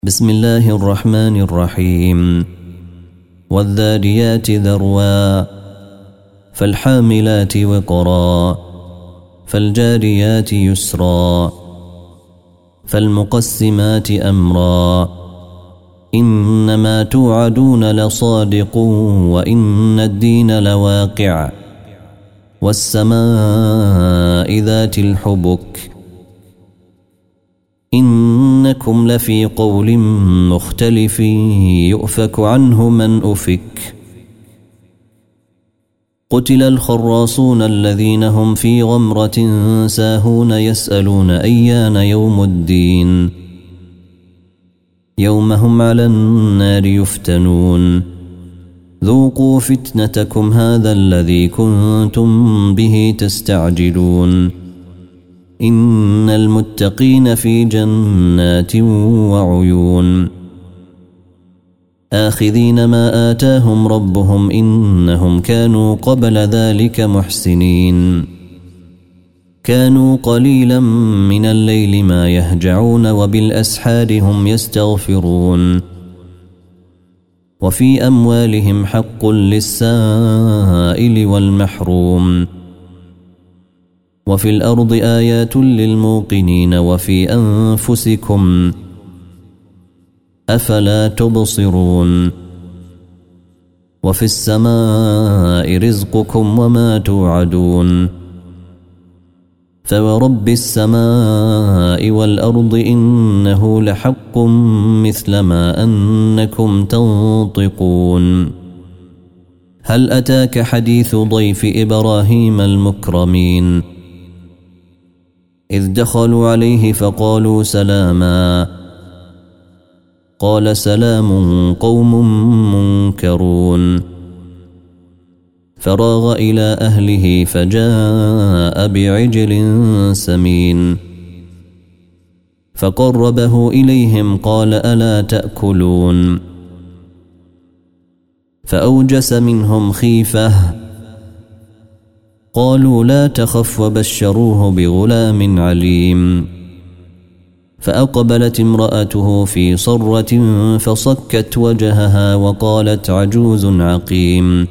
بسم الله الرحمن الرحيم. والذاريات ذروا فالحاملات وقرا فالجاريات يسرا فالمقسمات أمرا إنما توعدون لصادق وإن الدين لواقع والسماء ذات الحبك إنكم لفي قول مختلف يؤفك عنه من أفك قتل الخراصون الذين هم في غمرة ساهون يسألون أيان يوم الدين يوم هم على النار يفتنون ذوقوا فتنتكم هذا الذي كنتم به تستعجلون إن المتقين في جنات وعيون آخذين ما آتاهم ربهم إنهم كانوا قبل ذلك محسنين كانوا قليلا من الليل ما يهجعون وبالأسحار هم يستغفرون وفي أموالهم حق للسائل والمحروم وفي الأرض آيات للموقنين وفي أنفسكم أفلا تبصرون وفي السماء رزقكم وما توعدون فورب السماء والأرض إنه لحق مثل ما أنكم تنطقون هل أتاك حديث ضيف إبراهيم المكرمين إذ دخلوا عليه فقالوا سلاما قال سلام قوم منكرون فراغ إلى أهله فجاء بعجل سمين فقربه إليهم قال ألا تأكلون فأوجس منهم خيفة قالوا لا تخف وبشروه بغلام عليم فأقبلت امرأته في صرة فصكت وجهها وقالت عجوز عقيم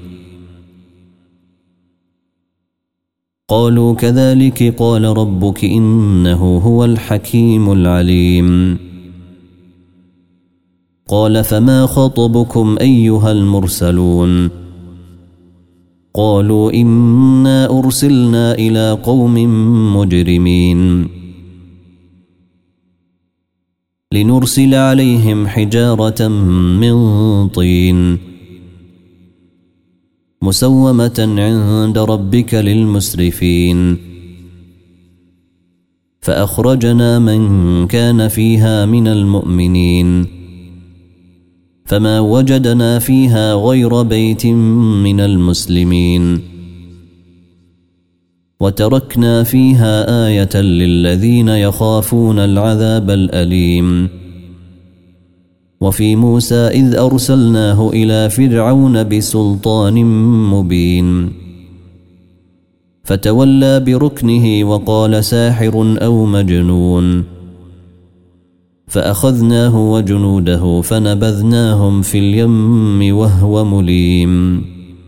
قالوا كذلك قال ربك إنه هو الحكيم العليم قال فما خطبكم أيها المرسلون قالوا إنا أرسلنا إلى قوم مجرمين لنرسل عليهم حجارة من طين مسومة عند ربك للمسرفين فأخرجنا من كان فيها من المؤمنين فما وجدنا فيها غير بيت من المسلمين وتركنا فيها آية للذين يخافون العذاب الأليم وفي موسى إذ أرسلناه إلى فرعون بسلطان مبين فتولى بركنه وقال ساحر أو مجنون فأخذناه وجنوده فنبذناهم في اليم وهو مليم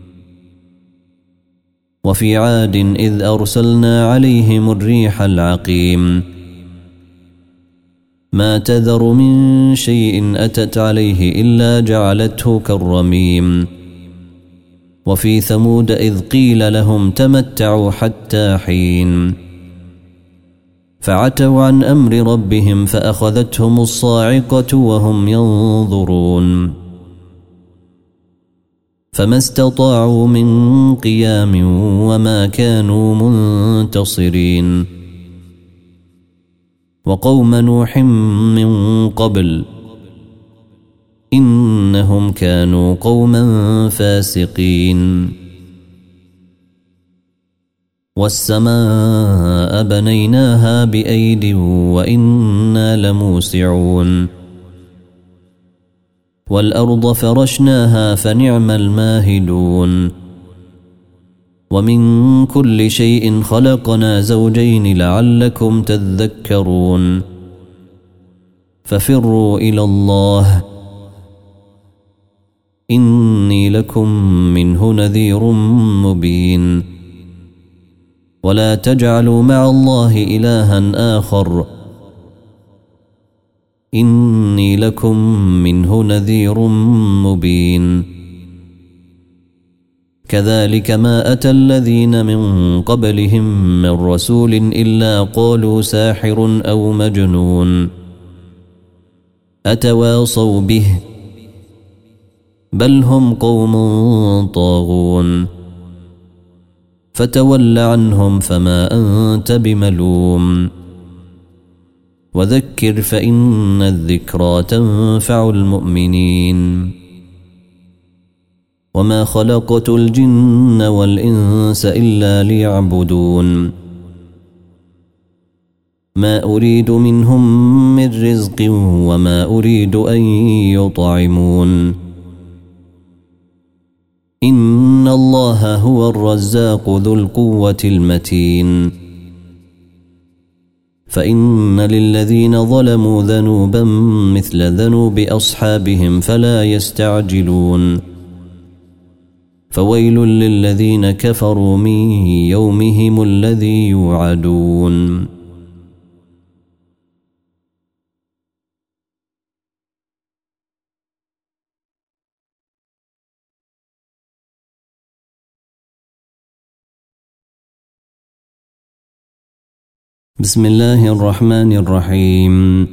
وفي عاد إذ أرسلنا عليهم الريح العقيم ما تذر من شيء أتت عليه إلا جعلته كالرميم وفي ثمود إذ قيل لهم تمتعوا حتى حين فعتوا عن أمر ربهم فأخذتهم الصاعقة وهم ينظرون فما استطاعوا من قيام وما كانوا منتصرين وقوم نوح من قبل إنهم كانوا قوما فاسقين والسماء بنيناها بأيد وإنا لموسعون والأرض فرشناها فنعم الماهدون ومن كل شيء خلقنا زوجين لعلكم تذكرون ففروا إلى الله إني لكم منه نذير مبين ولا تجعلوا مع الله إلها آخر إني لكم منه نذير مبين كذلك ما أتى الذين من قبلهم من رسول إلا قالوا ساحر أو مجنون أتواصوا به بل هم قوم طاغون فتول عنهم فما أنت بملوم وذكر فإن الذكرى تنفع المؤمنين وما خلقت الجن والإنس إلا ليعبدون ما أريد منهم من رزق وما أريد أن يطعمون إن الله هو الرزاق ذو القوة المتين فإن للذين ظلموا ذنوبا مثل ذنوب أصحابهم فلا يستعجلون فويل للذين كفروا من يومهم الذي يوعدون بسم الله الرحمن الرحيم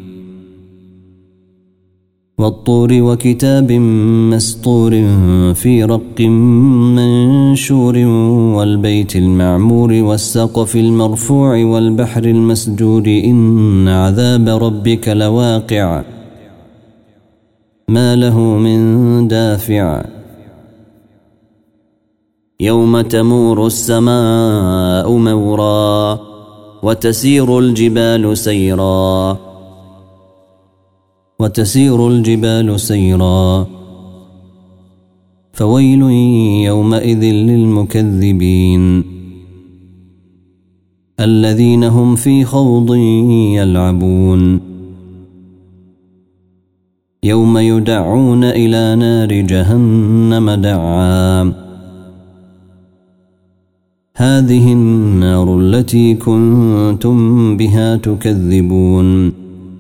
والطور وكتاب مسطور في رق منشور والبيت المعمور والسقف المرفوع والبحر المسجور إن عذاب ربك لواقع ما له من دافع يوم تمور السماء مورا وتسير الجبال سيرا فويل يومئذ للمكذبين الذين هم في خوض يلعبون يوم يدعون إلى نار جهنم دعا هذه النار التي كنتم بها تكذبون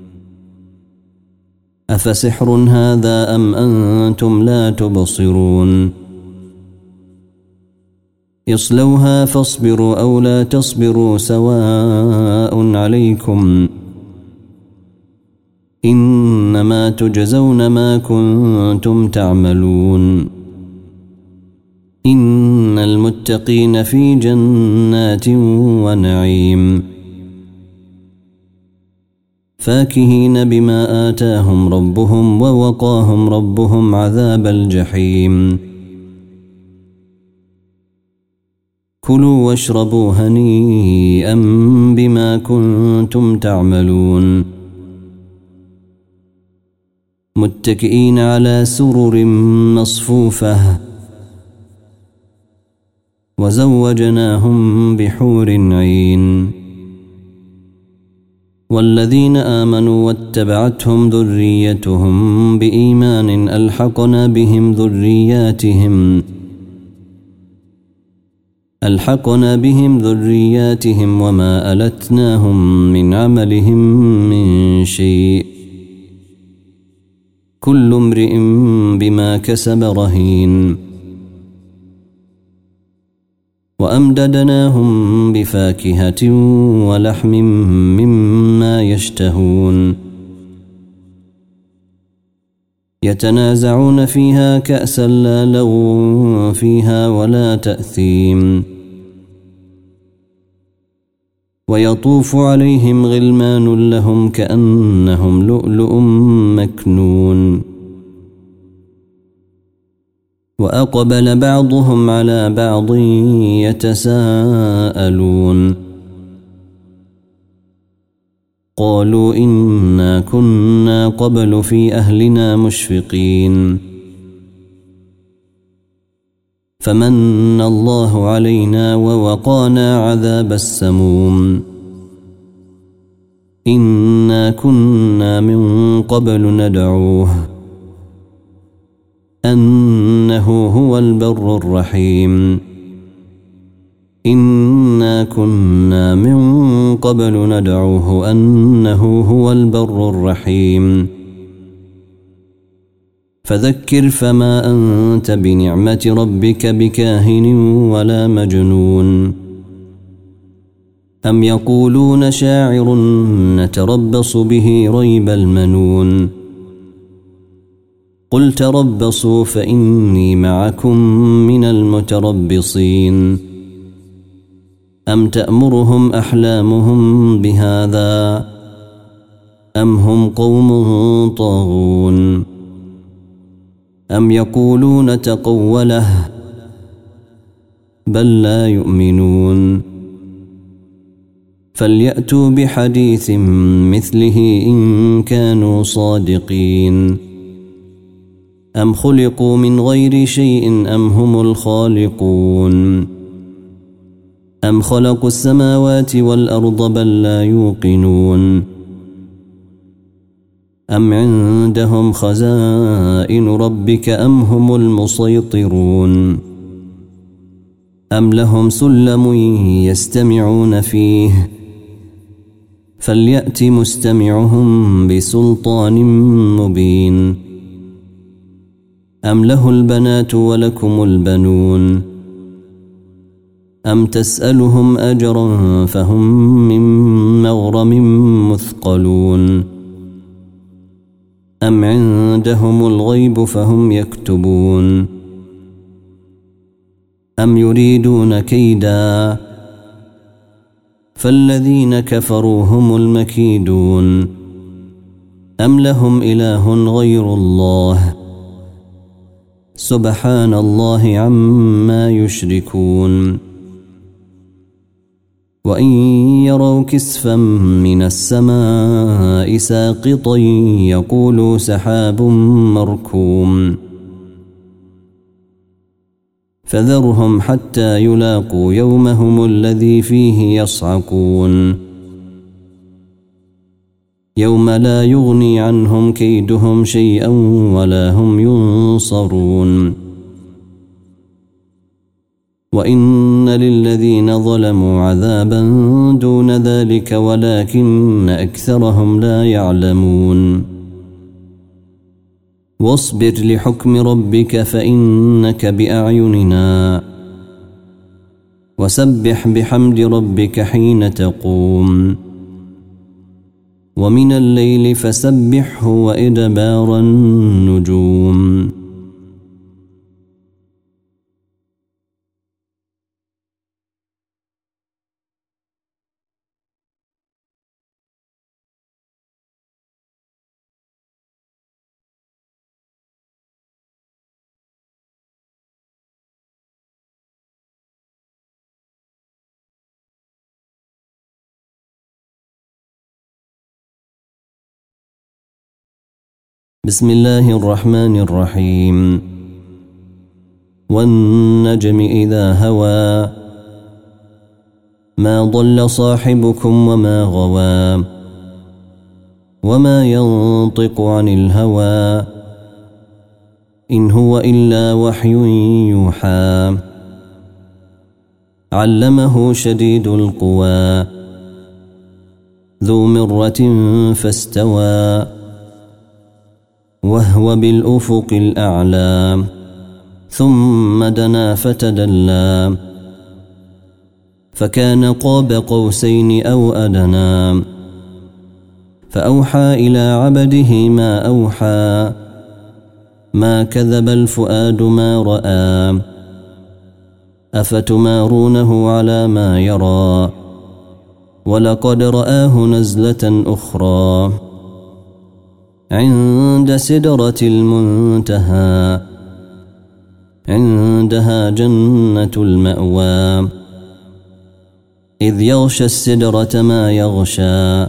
أفسحر هذا أم أنتم لا تبصرون اصلوها فاصبروا أو لا تصبروا سواء عليكم إنما تجزون ما كنتم تعملون إن المتقين في جنات ونعيم فاكهين بما آتاهم ربهم ووقاهم ربهم عذاب الجحيم كلوا واشربوا هنيئا بما كنتم تعملون متكئين على سرر مصفوفة وزوجناهم بحور عين والذين آمنوا واتبعتهم ذريتهم بإيمان ألحقنا بهم ذرياتهم وما ألتناهم من عملهم من شيء كل امرئ بما كسب رهين وأمددناهم بفاكهة ولحم مما يشتهون يتنازعون فيها كأسا لا لغو فيها ولا تأثيم ويطوف عليهم غلمان لهم كأنهم لؤلؤ مكنون وأقبل بعضهم على بعض يتساءلون قالوا إنا كنا قبل في أهلنا مشفقين فمن الله علينا ووقانا عذاب السموم إنا كنا من قبل ندعوه أنه هو البر الرحيم إنا كنا من قبل ندعوه أنه هو البر الرحيم فذكر فما أنت بنعمة ربك بكاهن ولا مجنون أم يقولون شاعر نتربص به ريب المنون قل تربصوا فإني معكم من المتربصين أم تأمرهم أحلامهم بهذا أم هم قوم طاغون أم يقولون تقوله بل لا يؤمنون فليأتوا بحديث مثله إن كانوا صادقين أم خلقوا من غير شيء أم هم الخالقون أم خلقوا السماوات والأرض بل لا يوقنون أم عندهم خزائن ربك أم هم المسيطرون أم لهم سلم يستمعون فيه فليأت مستمعهم بسلطان مبين أم له البنات ولكم البنون أم تسألهم أجرا فهم من مغرم مثقلون أم عندهم الغيب فهم يكتبون أم يريدون كيدا فالذين كفروا هم المكيدون أم لهم إله غير الله سبحان الله عما يشركون وإن يروا كسفا من السماء ساقطا يقولوا سحاب مركوم فذرهم حتى يلاقوا يومهم الذي فيه يصعقون يوم لا يغني عنهم كيدهم شيئا ولا هم ينصرون وإن للذين ظلموا عذابا دون ذلك ولكن أكثرهم لا يعلمون واصبر لحكم ربك فإنك بأعيننا وسبح بحمد ربك حين تقوم ومن الليل فسبحه وإدبار النجوم بسم الله الرحمن الرحيم والنجم إذا هوى ما ضل صاحبكم وما غوى وما ينطق عن الهوى إن هو إلا وحي يوحى علمه شديد القوى ذو مرة فاستوى وهو بالأفق الأعلى ثم دنا فتدلى فكان قاب قوسين أو أدنى فأوحى إلى عبده ما أوحى ما كذب الفؤاد ما رأى أفتمارونه على ما يرى ولقد رآه نزلة أخرى عند سدرة المنتهى عندها جنة المأوى إذ يغشى السدرة ما يغشى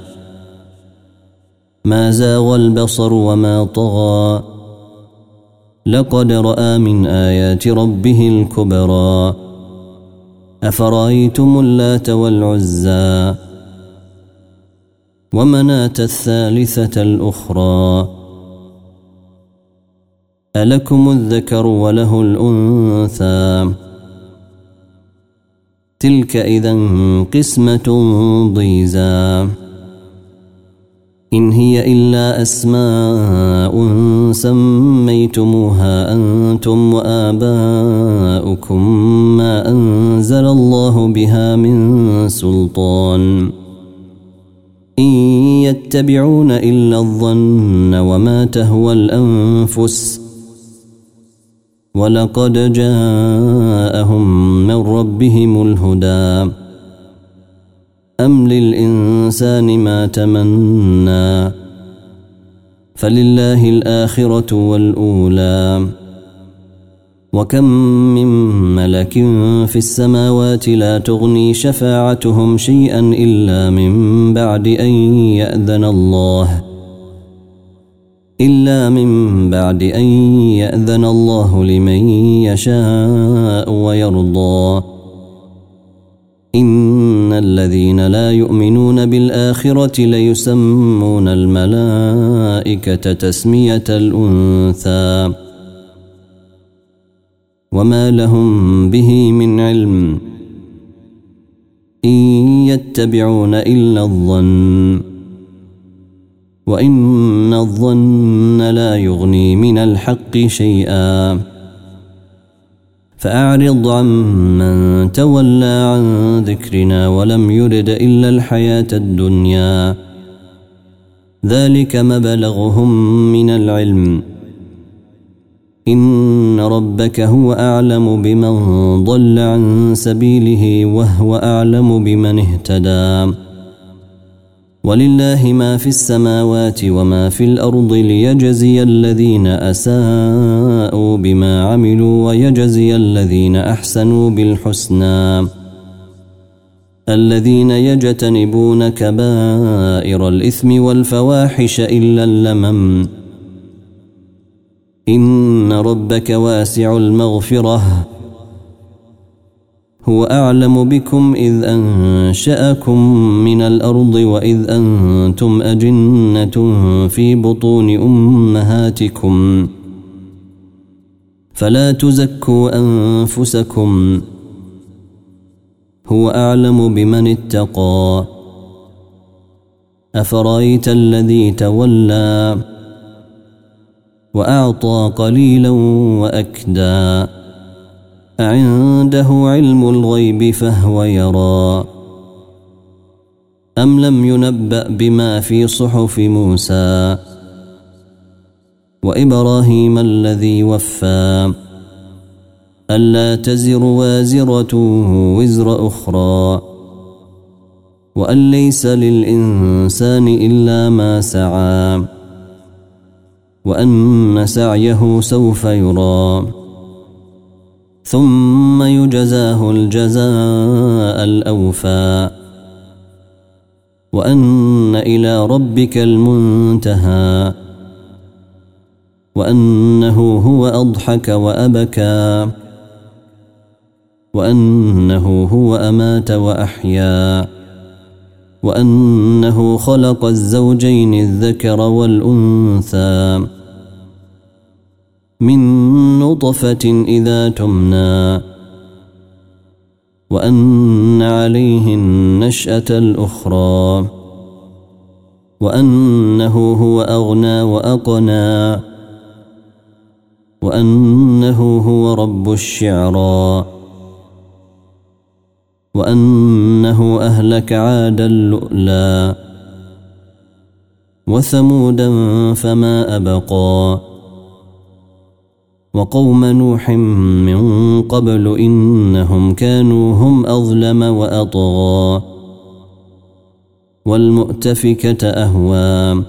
ما زاغ البصر وما طغى لقد رأى من آيات ربه الكبرى أفرأيتم اللات والعزى ومناة الثالثة الأخرى ألكم الذكر وله الأنثى تلك إذا قسمة ضيزى إن هي إلا أسماء سميتموها أنتم وآباؤكم ما أنزل الله بها من سلطان إن يتبعون إلا الظن وما تهوى الأنفس ولقد جاءهم من ربهم الهدى أم للإنسان ما تمنى فلله الآخرة والأولى وكم من ملك في السماوات لا تغني شفاعتهم شيئا إلا من بعد أن يأذن الله لمن يشاء ويرضى إن الذين لا يؤمنون بالآخرة ليسمون الملائكة تسمية الأنثى وما لهم به من علم إن يتبعون إلا الظن وإن الظن لا يغني من الحق شيئا فأعرض عمن تولى عن ذكرنا ولم يرد إلا الحياة الدنيا ذلك مبلغهم من العلم إن ربك هو أعلم بمن ضل عن سبيله وهو أعلم بمن اهتدى ولله ما في السماوات وما في الأرض ليجزي الذين أساءوا بما عملوا ويجزي الذين أحسنوا بالحسنى الذين يجتنبون كبائر الإثم والفواحش إلا اللمم إن ربك واسع المغفرة هو أعلم بكم إذ أنشأكم من الأرض وإذ أنتم أجنة في بطون أمهاتكم فلا تزكوا أنفسكم هو أعلم بمن اتقى أفرأيت الذي تولى وأعطى قليلا وأكدى أعنده علم الغيب فهو يرى أم لم ينبأ بما في صحف موسى وإبراهيم الذي وفى ألا تزر وازرة وزر أخرى وأن ليس للإنسان إلا ما سعى وأن سعيه سوف يرى ثم يجزاه الجزاء الأوفى وأن إلى ربك المنتهى وأنه هو أضحك وأبكى وأنه هو أمات وأحيا وأنه خلق الزوجين الذكر والأنثى من نطفة إذا تمنى وأن عليه النشأة الأخرى وأنه هو أغنى وأقنى وأنه هو رب الشعرى وأنه أهلك عادا اللؤلا وثمودا فما أبقى وقوم نوح من قبل إنهم كانوا هم أظلم وأطغى والمؤتفكة أهوى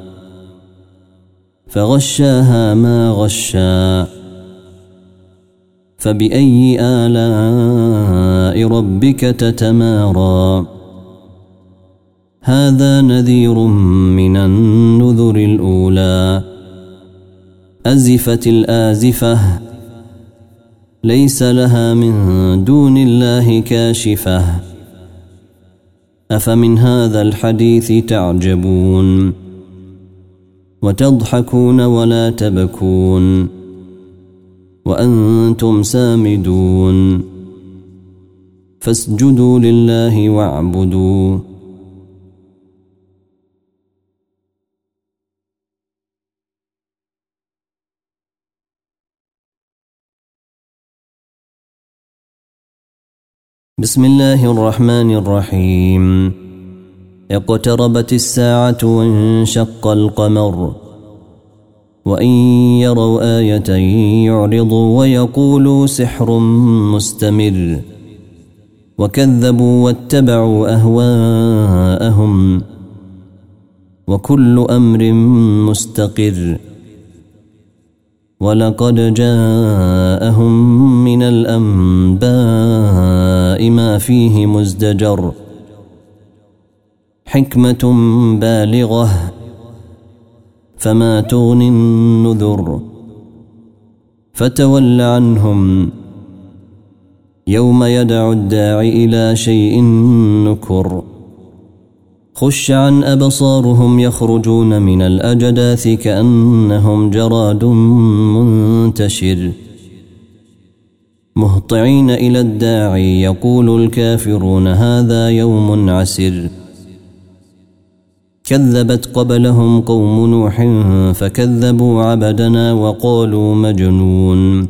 فغشاها ما غشا فبأي آلاء ربك تتمارى هذا نذير من النذر الأولى أزفت الآزفة ليس لها من دون الله كاشفة أفمن هذا الحديث تعجبون وتضحكون ولا تبكون وأنتم سامدون فاسجدوا لله واعبدوا بسم الله الرحمن الرحيم اقتربت الساعة وانشق القمر وإن يروا آية يعرضوا ويقولوا سحر مستمر وكذبوا واتبعوا أهواءهم وكل أمر مستقر ولقد جاءهم من الأنباء ما فيه مزدجر حكمة بالغة فما تغني النذر فتول عنهم يوم يدعو الداعي إلى شيء نكر خش عن أبصارهم يخرجون من الأجداث كأنهم جراد منتشر مهطعين إلى الداعي يقول الكافرون هذا يوم عسر كذبت قبلهم قوم نوح فكذبوا عبدنا وقالوا مجنون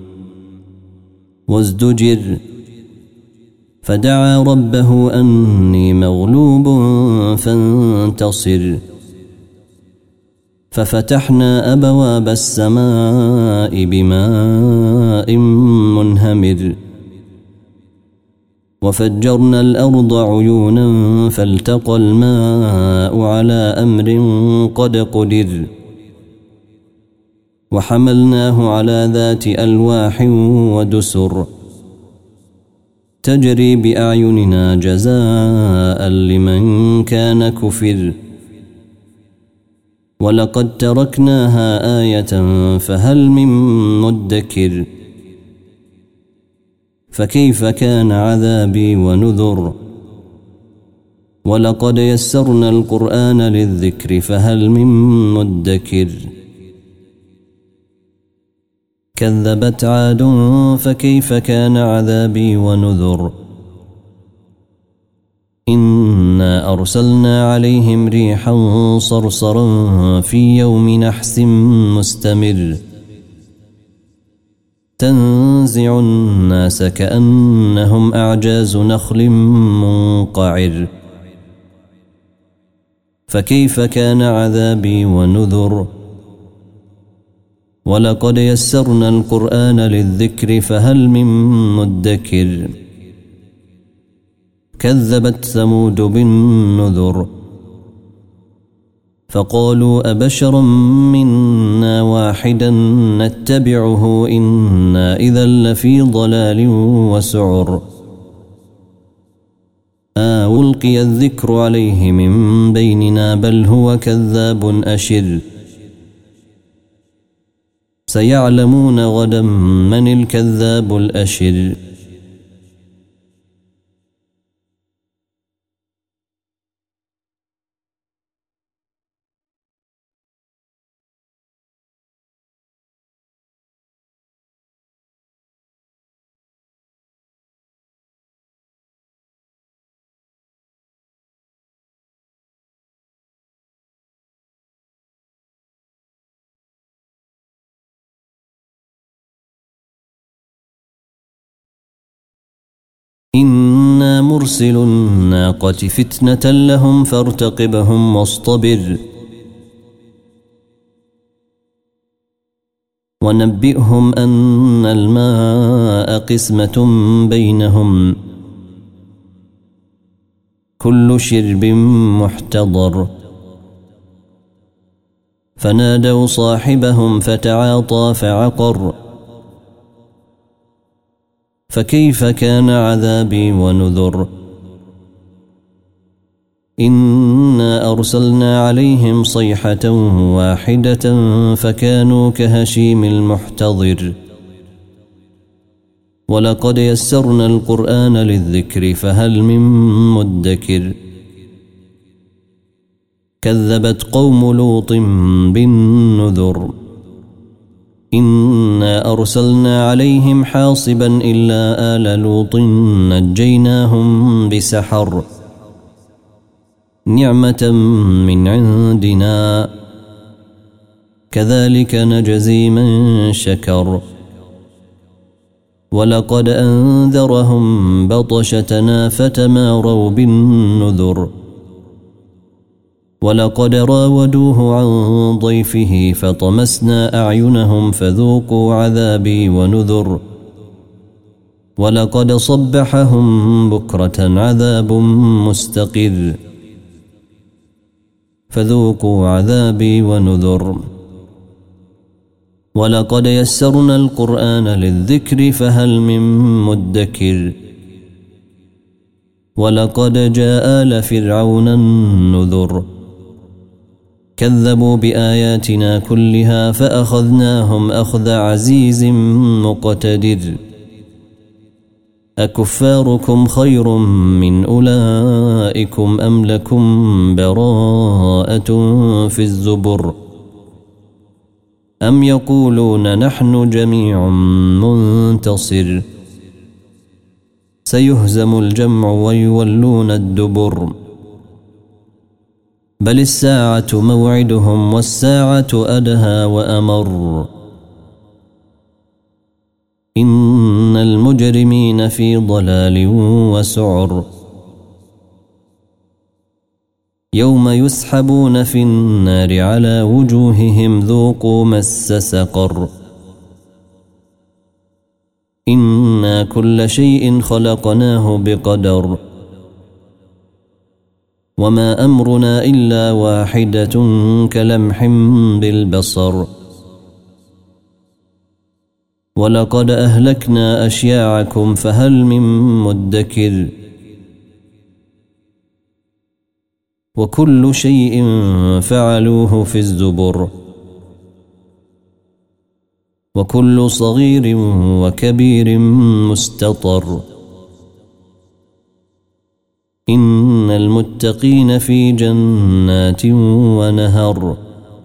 وازدجر فدعا ربه أني مغلوب فانتصر ففتحنا أبواب السماء بماء منهمر وفجرنا الأرض عيونا فالتقى الماء على أمر قد قدر وحملناه على ذات ألواح ودسر تجري بأعيننا جزاء لمن كان كفر ولقد تركناها آية فهل من مدكر فكيف كان عذابي ونذر ولقد يسرنا القرآن للذكر فهل من مدكر كذبت عاد فكيف كان عذابي ونذر إنا أرسلنا عليهم ريحا صرصرا في يوم نحس مستمر تنزع الناس كأنهم أعجاز نخل منقعر فكيف كان عذابي ونذر ولقد يسرنا القرآن للذكر فهل من مدكر كذبت ثمود بالنذر فقالوا أبشرا منا واحدا نتبعه إنا إذا لفي ضلال وسعر ألقي الذكر عليه من بيننا بل هو كذاب أشر سيعلمون غدا من الكذاب الأشر إنا مرسل الناقة فتنة لهم فارتقبهم واصطبر ونبئهم أن الماء قسمة بينهم كل شرب محتضر فنادوا صاحبهم فتعاطى فعقر فكيف كان عذابي ونذر إنا أرسلنا عليهم صيحة واحدة فكانوا كهشيم المحتضر ولقد يسرنا القرآن للذكر فهل من مدكر كذبت قوم لوط بالنذر إنا أرسلنا عليهم حاصبا إلا آل لوط نجيناهم بسحر نعمة من عندنا كذلك نجزي من شكر ولقد أنذرهم بطشتنا فتماروا بالنذر ولقد راودوه عن ضيفه فطمسنا أعينهم فذوقوا عذابي ونذر ولقد صبحهم بكرة عذاب مستقر فذوقوا عذابي ونذر ولقد يسرنا القرآن للذكر فهل من مدكر ولقد جاء آل فرعون النذر كذبوا بآياتنا كلها فأخذناهم أخذ عزيز مقتدر أكفاركم خير من أولئكم أم لكم براءة في الزبر أم يقولون نحن جميع منتصر سيهزم الجمع ويولون الدبر بل الساعة موعدهم والساعة أدهى وأمر إن المجرمين في ضلال وسعر يوم يسحبون في النار على وجوههم ذوقوا مس سقر إنا كل شيء خلقناه بقدر وما أمرنا إلا واحدة كلمح بالبصر ولقد أهلكنا أشياعكم فهل من مدكر وكل شيء فعلوه في الزبر وكل صغير وكبير مستطر إن المتقين في جنات ونهر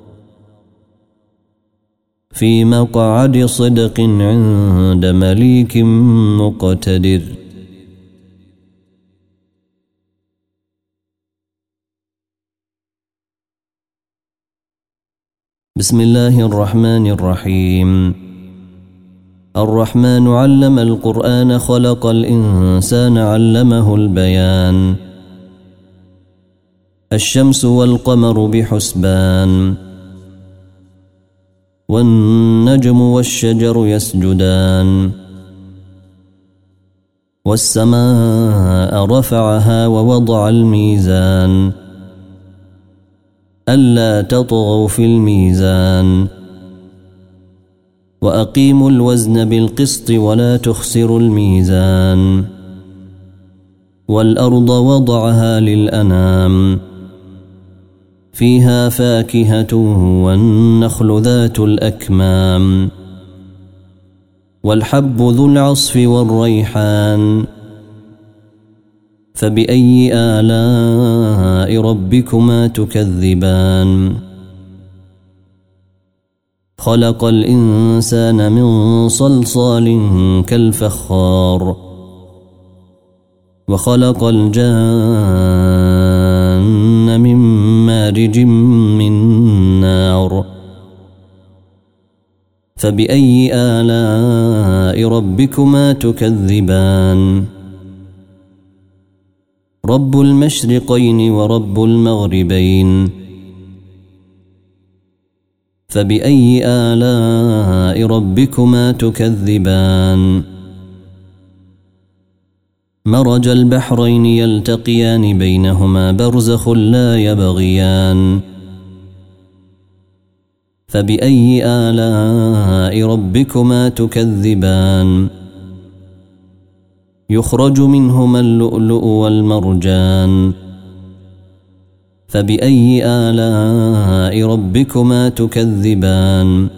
في مقعد صدق عند مليك مقتدر بسم الله الرحمن الرحيم الرحمن علم القرآن خلق الإنسان علمه البيان الشمس والقمر بحسبان والنجم والشجر يسجدان والسماء رفعها ووضع الميزان ألا تطغوا في الميزان وأقيموا الوزن بالقسط ولا تخسروا الميزان والأرض وضعها للأنام فيها فاكهة والنخل ذات الأكمام والحب ذو العصف والريحان فبأي آلاء ربكما تكذبان خلق الإنسان من صلصال كالفخار وخلق الجان من مارج من نار فبأي آلاء ربكما تكذبان رب المشرقين ورب المغربين فبأي آلاء ربكما تكذبان مرج البحرين يلتقيان بينهما برزخ لا يبغيان فبأي آلاء ربكما تكذبان يخرج منهما اللؤلؤ والمرجان فبأي آلاء ربكما تكذبان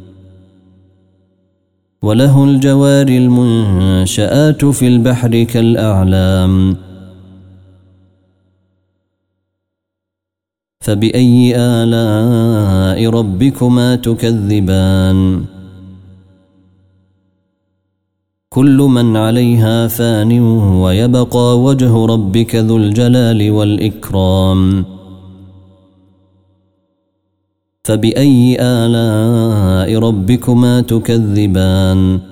وله الجوار المنشآت في البحر كالأعلام فبأي آلاء ربكما تكذبان كل من عليها فان ويبقى وجه ربك ذو الجلال والإكرام فبأي آلاء ربكما تكذبان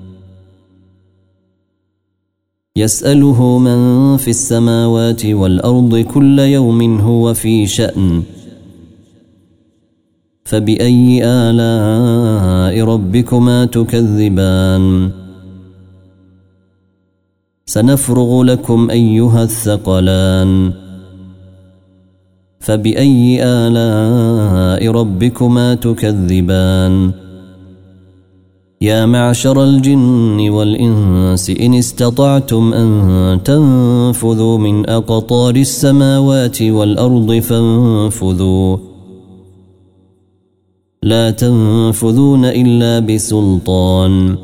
يسأله من في السماوات والأرض كل يوم هو في شأن فبأي آلاء ربكما تكذبان سنفرغ لكم أيها الثقلان فبأي آلاء ربكما تكذبان يا معشر الجن والإنس إن استطعتم أن تنفذوا من أقطار السماوات والأرض فانفذوا لا تنفذون إلا بسلطان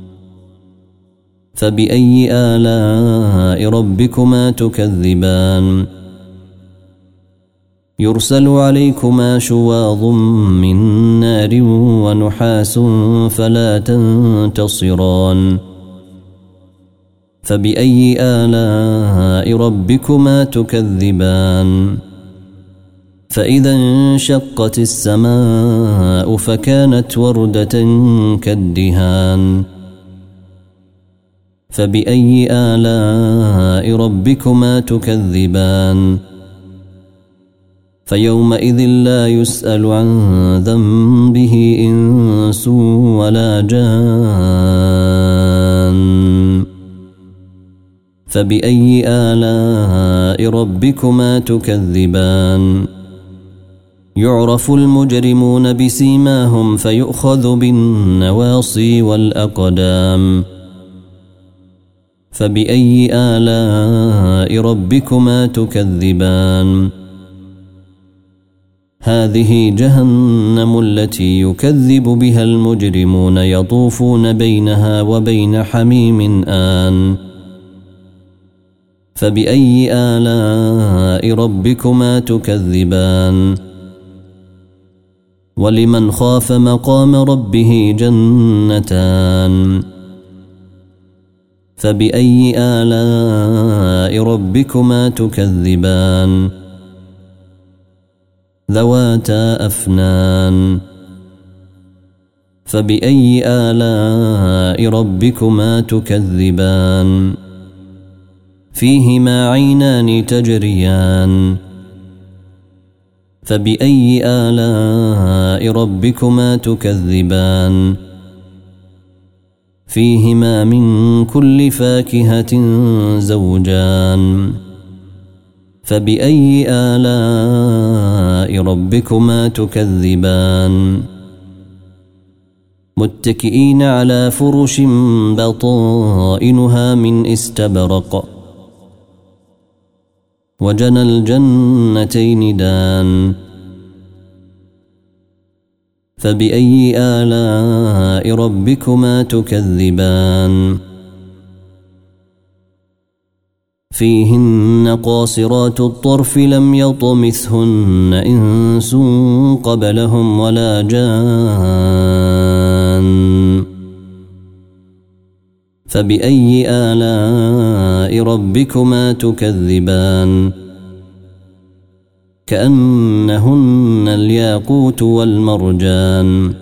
فبأي آلاء ربكما تكذبان يرسل عليكما شواظ من نار ونحاس فلا تنتصران فبأي آلاء ربكما تكذبان فإذا انشقت السماء فكانت وردة كالدهان فبأي آلاء ربكما تكذبان فيومئذ لا يسأل عن ذنبه إنس ولا جان فبأي آلاء ربكما تكذبان يعرف المجرمون بسيماهم فيؤخذ بالنواصي والأقدام فبأي آلاء ربكما تكذبان هذه جهنم التي يكذب بها المجرمون يطوفون بينها وبين حميم آن فبأي آلاء ربكما تكذبان ولمن خاف مقام ربه جنتان فبأي آلاء ربكما تكذبان ذواتا أفنان فبأي آلاء ربكما تكذبان فيهما عينان تجريان فبأي آلاء ربكما تكذبان فيهما من كل فاكهة زوجان فبأي آلاء ربكما تكذبان متكئين على فرش بطائنها من استبرق وجنى الجنتين دان فبأي آلاء ربكما تكذبان فيهن قاصرات الطرف لم يطمثهن إنس قبلهم ولا جان فبأي آلاء ربكما تكذبان كأنهن الياقوت والمرجان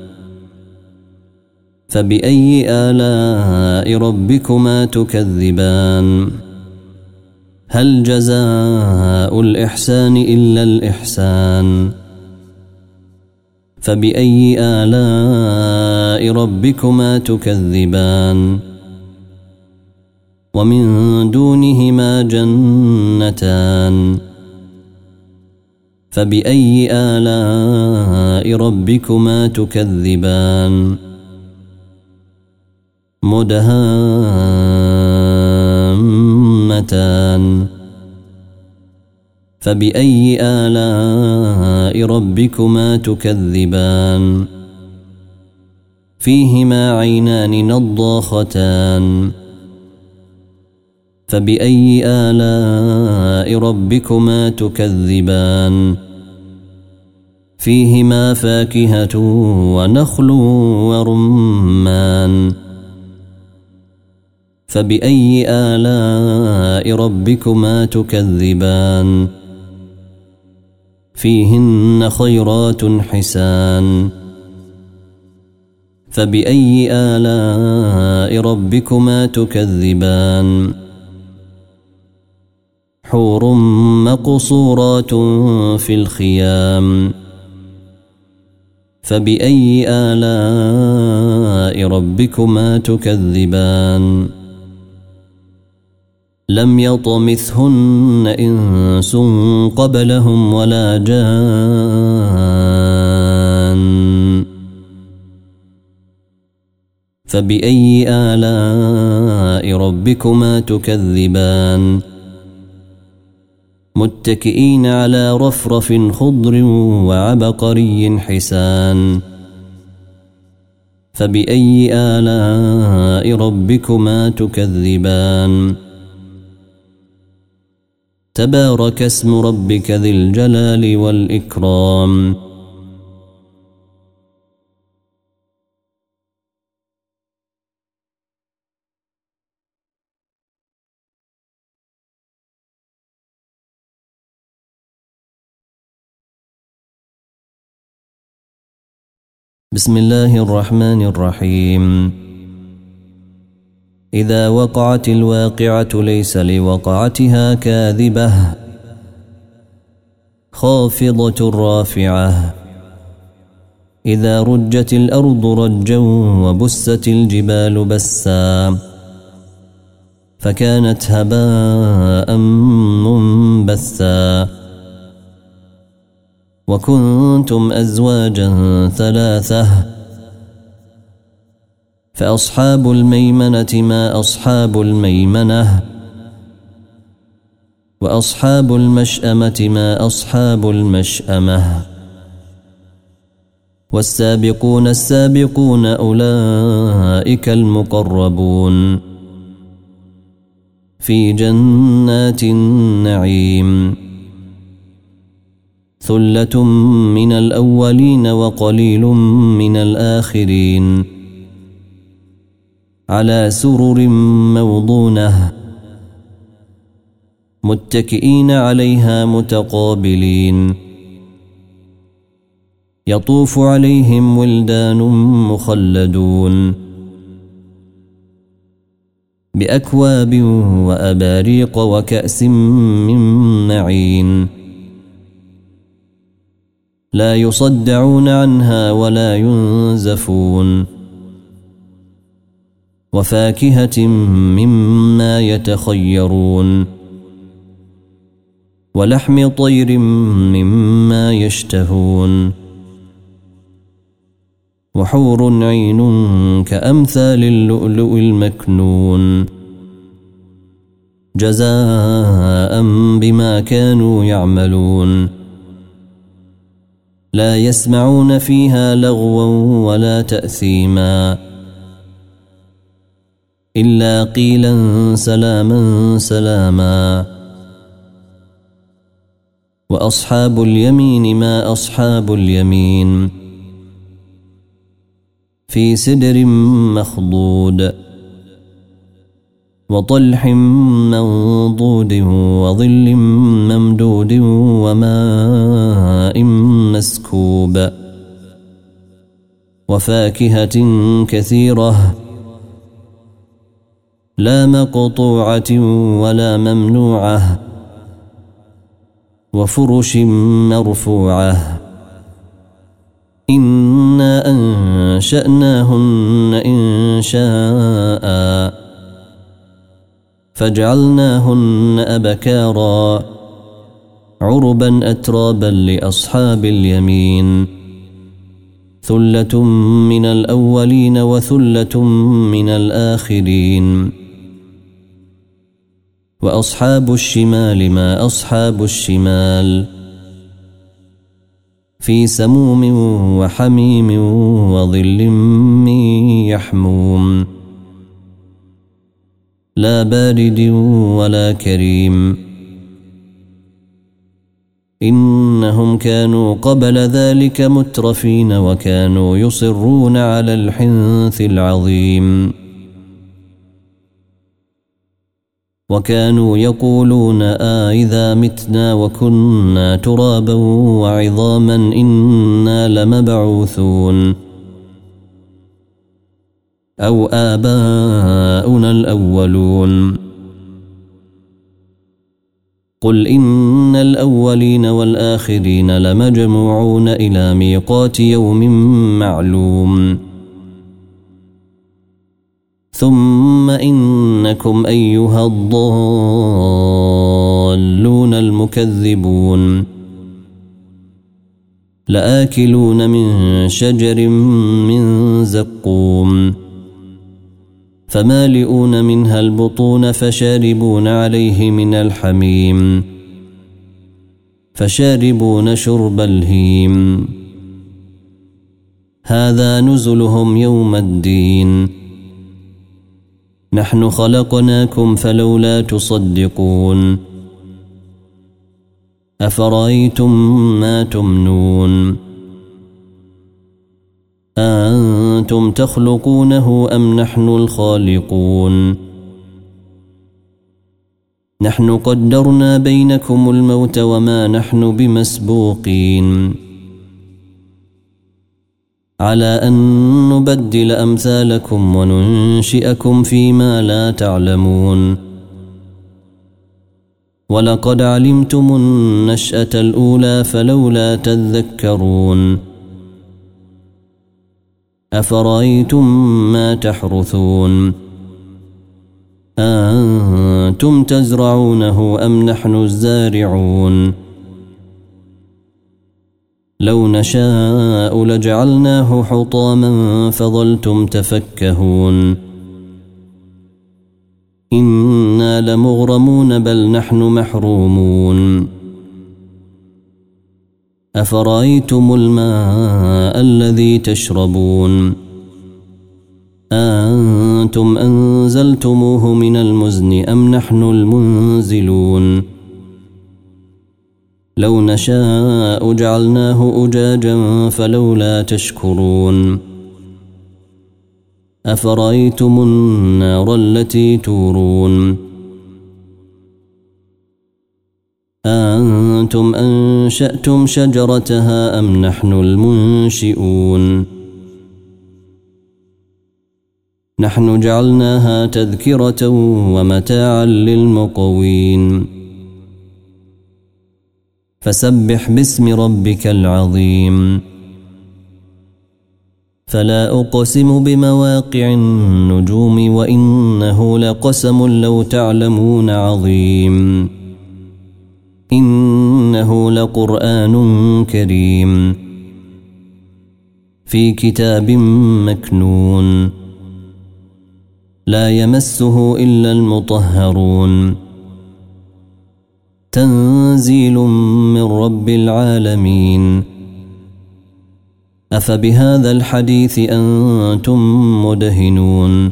فبأي آلاء ربكما تكذبان هل جزاء الإحسان إلا الإحسان فبأي آلاء ربكما تكذبان ومن دونهما جنتان فبأي آلاء ربكما تكذبان مدهامتان فبأي آلاء ربكما تكذبان فيهما عينان نضاختان فبأي آلاء ربكما تكذبان فيهما فاكهة ونخل ورمان فبأي آلاء ربكما تكذبان فيهن خيرات حسان فبأي آلاء ربكما تكذبان حور مقصورات في الخيام فبأي آلاء ربكما تكذبان لم يطمثهن إنس قبلهم ولا جان فبأي آلاء ربكما تكذبان متكئين على رفرف خضر وعبقري حسان فبأي آلاء ربكما تكذبان تبارك اسم ربك ذي الجلال والإكرام بسم الله الرحمن الرحيم إذا وقعت الواقعة ليس لوقعتها كاذبة خافضة رافعة إذا رجت الأرض رجا وبست الجبال بسا فكانت هباء منبثا وكنتم أزواجا ثلاثة فأصحاب الميمنة ما أصحاب الميمنة وأصحاب المشأمة ما أصحاب المشأمة والسابقون السابقون أولئك المقربون في جنات النعيم ثلة من الأولين وقليل من الآخرين على سرر موضونة متكئين عليها متقابلين يطوف عليهم ولدان مخلدون بأكواب وأباريق وكأس من معين لا يصدعون عنها ولا ينزفون وفاكهة مما يتخيرون ولحم طير مما يشتهون وحور عين كأمثال اللؤلؤ المكنون جزاء بما كانوا يعملون لا يسمعون فيها لغوا ولا تأثيما إلا قيلا سلاما سلاما وأصحاب اليمين ما أصحاب اليمين في سدر مخضود وطلح منضود وظل ممدود وماء مسكوب وفاكهة كثيرة لا مقطوعة ولا ممنوعة وفرش مرفوعة إنا أنشأناهن إنشاء فجعلناهن أبكارا عربا أترابا لأصحاب اليمين ثلة من الأولين وثلة من الآخرين وأصحاب الشمال ما أصحاب الشمال في سموم وحميم وظل من يحموم لا بارد ولا كريم إنهم كانوا قبل ذلك مترفين وكانوا يصرون على الحنث العظيم وكانوا يقولون إذا متنا وكنا ترابا وعظاما إنا لمبعوثون أو آباؤنا الأولون قل إن الأولين والآخرين لمجموعون إلى ميقات يوم معلوم ثم إنكم أيها الضالون المكذبون لآكلون من شجر من زقوم فمالئون منها البطون فشاربون عليه من الحميم فشاربون شرب الهيم هذا نزلهم يوم الدين نحن خلقناكم فلولا تصدقون أفرأيتم ما تمنون أأنتم تخلقونه أم نحن الخالقون نحن قدرنا بينكم الموت وما نحن بمسبوقين على أن نبدل أمثالكم وننشئكم فيما لا تعلمون ولقد علمتم النشأة الأولى فلولا تذكرون أفرأيتم ما تحرثون أأنتم تزرعونه أم نحن الزارعون لو نشاء لجعلناه حطاما فظلتم تفكهون إنا لمغرمون بل نحن محرومون أفرأيتم الماء الذي تشربون أأنتم أنزلتموه من المزن أم نحن المنزلون لو نشاء جعلناه أجاجا فلولا تشكرون أفرأيتم النار التي تورون أأنتم أنشأتم شجرتها أم نحن المنشئون نحن جعلناها تذكرة ومتاعا للمقوين فسبح باسم ربك العظيم فلا أقسم بمواقع النجوم وإنه لقسم لو تعلمون عظيم إنه لقرآن كريم في كتاب مكنون لا يمسه إلا المطهرون تنزيل من رب العالمين أفبهذا الحديث أنتم مدهنون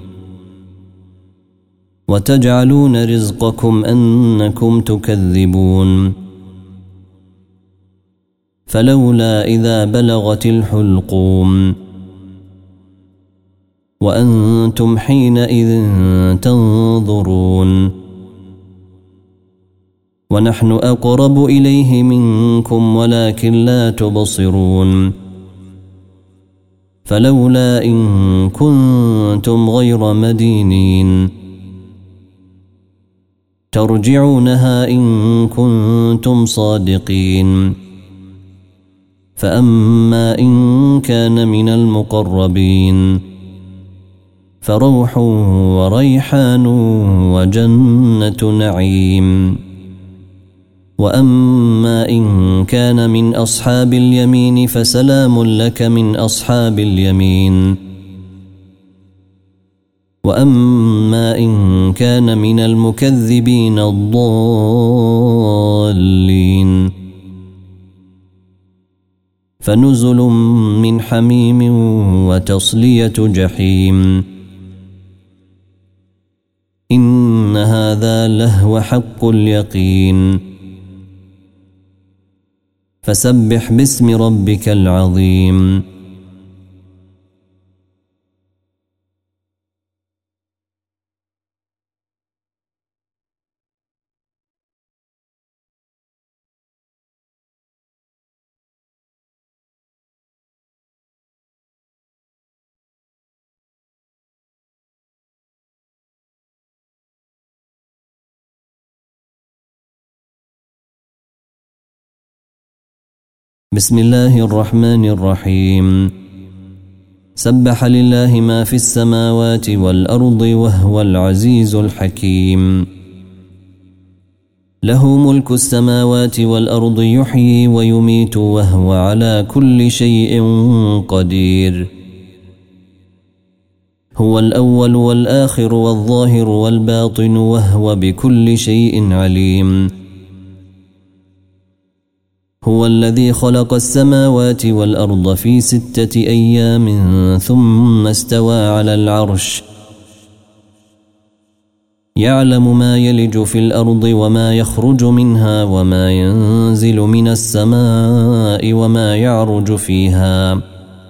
وتجعلون رزقكم أنكم تكذبون فلولا إذا بلغت الحلقوم وأنتم حينئذ تنظرون ونحن أقرب إليه منكم ولكن لا تبصرون فلولا إن كنتم غير مدينين ترجعونها إن كنتم صادقين فأما إن كان من المقربين فروح وريحان وجنة نعيم وأما إن كان من أصحاب اليمين فسلام لك من أصحاب اليمين وأما إن كان من المكذبين الضالين فنزل من حميم وتصلية جحيم إن هذا لهو حق اليقين فسبح باسم ربك العظيم. بسم الله الرحمن الرحيم. سبح لله ما في السماوات والأرض وهو العزيز الحكيم. له ملك السماوات والأرض يحيي ويميت وهو على كل شيء قدير. هو الأول والآخر والظاهر والباطن وهو بكل شيء عليم. هو الذي خلق السماوات والأرض في 6 أيام ثم استوى على العرش يعلم ما يلج في الأرض وما يخرج منها وما ينزل من السماء وما يعرج فيها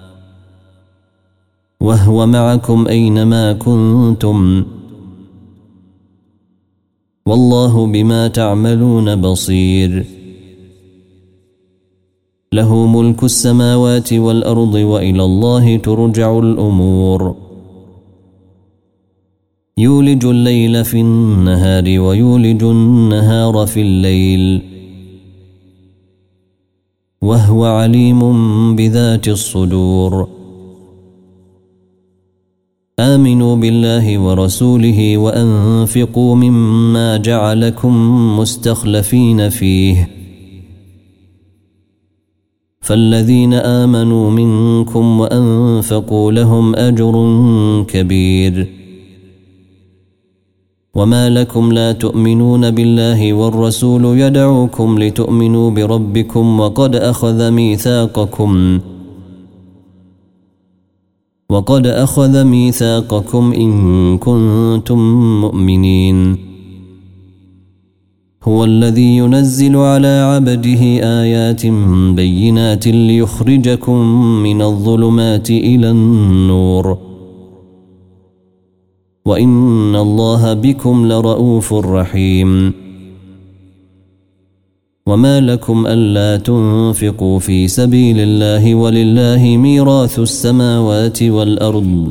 وهو معكم أينما كنتم والله بما تعملون بصير. له ملك السماوات والأرض وإلى الله ترجع الأمور. يولج الليل في النهار ويولج النهار في الليل وهو عليم بذات الصدور. آمنوا بالله ورسوله وأنفقوا مما جعلكم مستخلفين فيه فالذين آمنوا منكم وأنفقوا لهم أجر كبير. وما لكم لا تؤمنون بالله والرسول يدعوكم لتؤمنوا بربكم وقد أخذ ميثاقكم إن كنتم مؤمنين. هو الذي ينزل على عبده آيات بينات ليخرجكم من الظلمات إلى النور وإن الله بكم لرؤوف رحيم. وما لكم ألا تنفقوا في سبيل الله ولله ميراث السماوات والأرض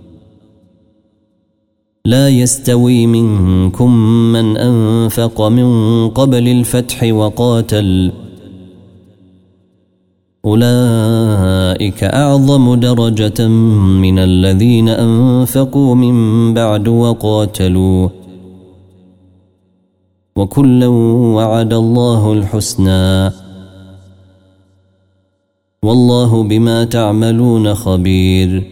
لا يستوي منكم من أنفق من قبل الفتح وقاتل أولئك أعظم درجة من الذين أنفقوا من بعد وقاتلوا وكلا وعد الله الحسنى والله بما تعملون خبير.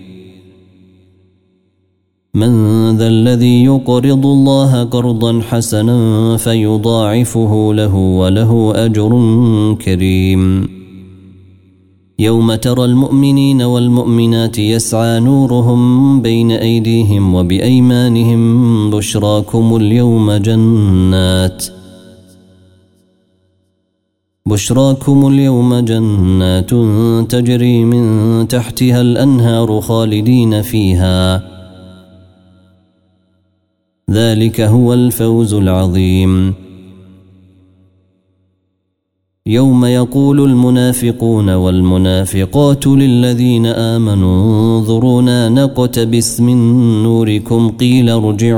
من ذا الذي يقرض الله قرضا حسنا فيضاعفه له وله أجر كريم. يوم ترى المؤمنين والمؤمنات يسعى نورهم بين أيديهم وبأيمانهم بشراكم اليوم جنات تجري من تحتها الأنهار خالدين فيها ذلك هو الفوز العظيم. يوم يقول المنافقون والمنافقات للذين آمنوا انظرونا نقتبس من نوركم قيل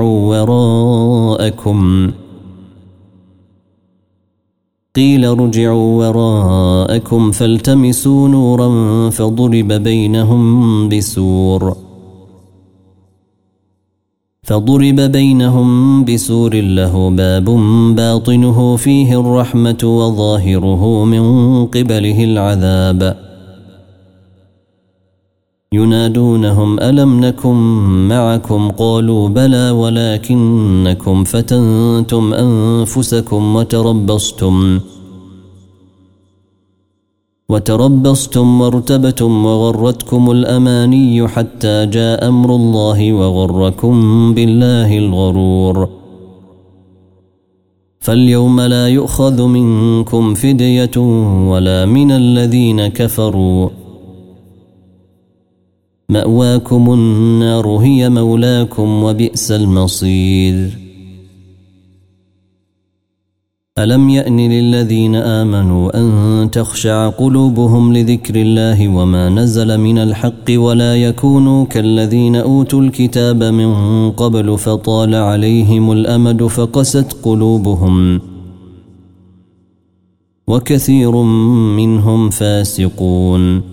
ارجعوا وراءكم فالتمسوا نورا فضرب بينهم بسور له باب باطنه فيه الرحمة وظاهره من قبله العذاب. ينادونهم ألم نكن معكم قالوا بلى ولكنكم فتنتم أنفسكم وتربصتم وارتبتم وغرتكم الأماني حتى جاء أمر الله وغركم بالله الغرور. فاليوم لا يؤخذ منكم فدية ولا من الذين كفروا، مأواكم النار هي مولاكم وبئس المصير. ألم يأن للذين آمنوا أن تخشع قلوبهم لذكر الله وما نزل من الحق ولا يكونوا كالذين أوتوا الكتاب من قبل فطال عليهم الأمد فقست قلوبهم وكثير منهم فاسقون.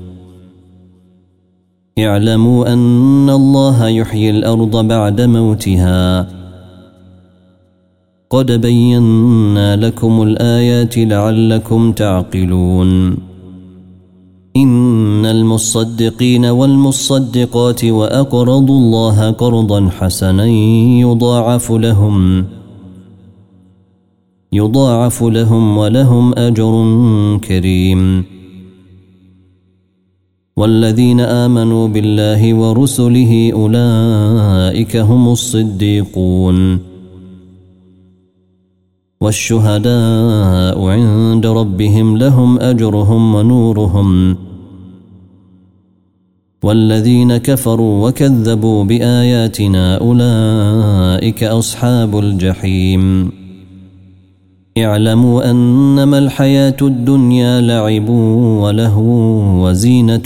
اعلموا أن الله يحيي الأرض بعد موتها، قد بينا لكم الآيات لعلكم تعقلون. إن المصدقين والمصدقات وأقرضوا الله قرضا حسنا يضاعف لهم ولهم أجر كريم. والذين آمنوا بالله ورسله أولئك هم الصديقون والشهداء عند ربهم لهم أجرهم ونورهم. والذين كفروا وكذبوا بآياتنا أولئك أصحاب الجحيم. اعلموا أنما الحياة الدنيا لعب ولهو وزينة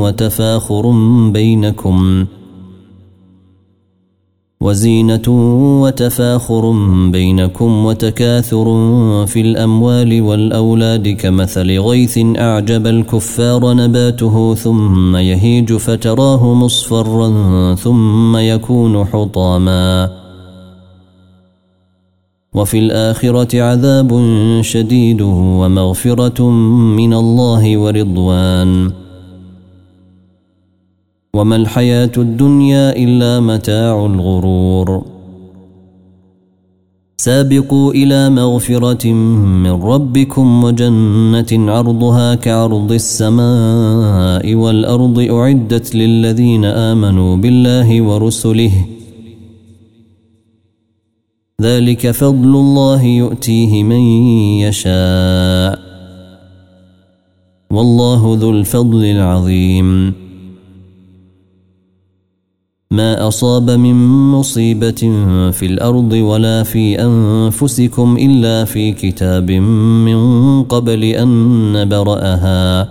وتفاخر بينكم وتكاثر في الأموال والأولاد كمثل غيث أعجب الكفار نباته ثم يهيج فتراه مصفرا ثم يكون حطاما، وفي الآخرة عذاب شديد ومغفرة من الله ورضوان، وما الحياة الدنيا إلا متاع الغرور. سابقوا إلى مغفرة من ربكم وجنة عرضها كعرض السماء والأرض أعدت للذين آمنوا بالله ورسله، ذلك فضل الله يؤتيه من يشاء والله ذو الفضل العظيم. ما أصاب من مصيبة في الأرض ولا في أنفسكم إلا في كتاب من قبل أن نبرأها،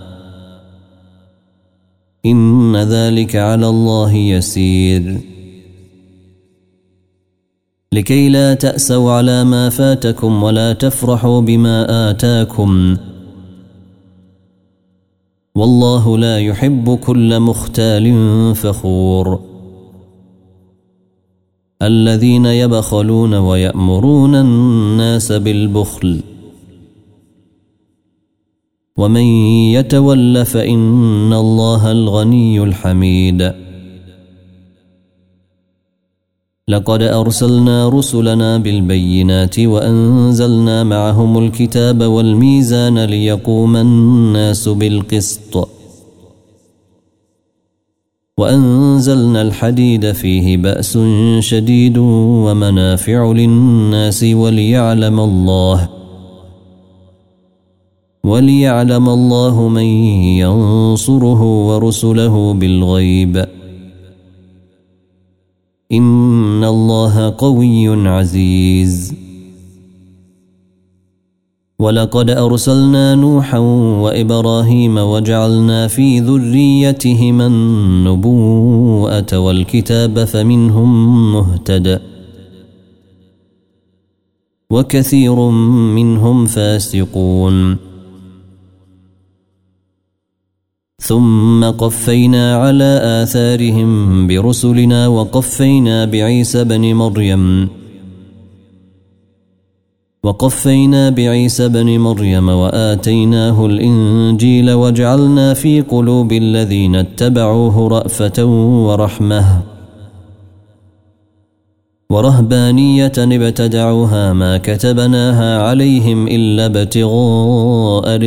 إن ذلك على الله يسير. لكي لا تأسوا على ما فاتكم ولا تفرحوا بما آتاكم، والله لا يحب كل مختال فخور. الذين يبخلون ويأمرون الناس بالبخل، ومن يتول فإن الله الغني الحميد. لقد أرسلنا رسلنا بالبينات وأنزلنا معهم الكتاب والميزان ليقوم الناس بالقسط، وأنزلنا الحديد فيه بأس شديد ومنافع للناس وليعلم الله من ينصره ورسله بالغيب، إن الله قوي عزيز. ولقد أرسلنا نوحا وإبراهيم وجعلنا في ذريتهما النبوءة والكتاب فمنهم مهتد وكثير منهم فاسقون. ثم قفينا على آثارهم برسلنا وقفينا بعيسى بن مريم وآتيناه الإنجيل وجعلنا في قلوب الذين اتبعوه رأفة ورحمة ورهبانية ابتدعوها ما كتبناها عليهم إلا ابتغاء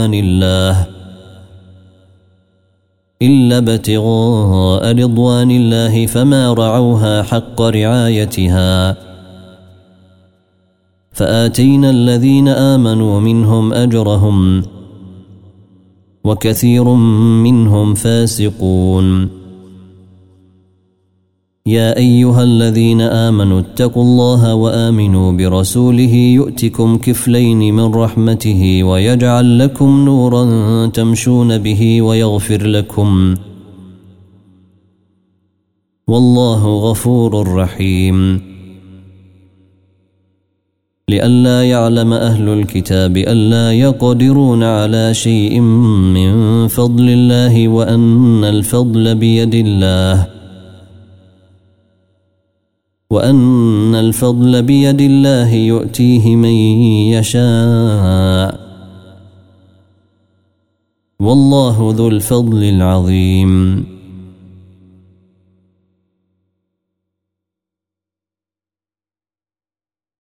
رضوان الله فما رعوها حق رعايتها فآتينا الذين آمنوا منهم أجرهم وكثير منهم فاسقون. يا أيها الذين آمنوا اتقوا الله وآمنوا برسوله يؤتكم كفلين من رحمته ويجعل لكم نورا تمشون به ويغفر لكم والله غفور رحيم. لئلا يعلم أهل الكتاب ألا يقدرون على شيء من فضل الله وأن الفضل بيد الله يؤتيه من يشاء والله ذو الفضل العظيم.